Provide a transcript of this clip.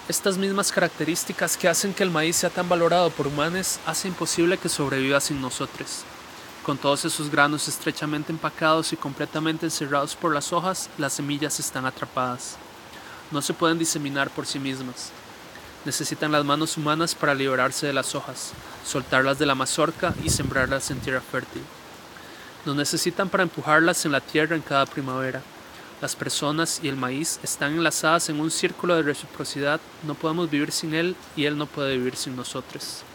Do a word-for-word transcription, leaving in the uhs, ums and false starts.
Estas mismas características que hacen que el maíz sea tan valorado por humanos hacen imposible que sobreviva sin nosotros. Con todos esos granos estrechamente empacados y completamente encerrados por las hojas, las semillas están atrapadas. No se pueden diseminar por sí mismas. Necesitan las manos humanas para liberarse de las hojas, soltarlas de la mazorca y sembrarlas en tierra fértil. Nos necesitan para empujarlas en la tierra en cada primavera. Las personas y el maíz están enlazadas en un círculo de reciprocidad, no podemos vivir sin él y él no puede vivir sin nosotros.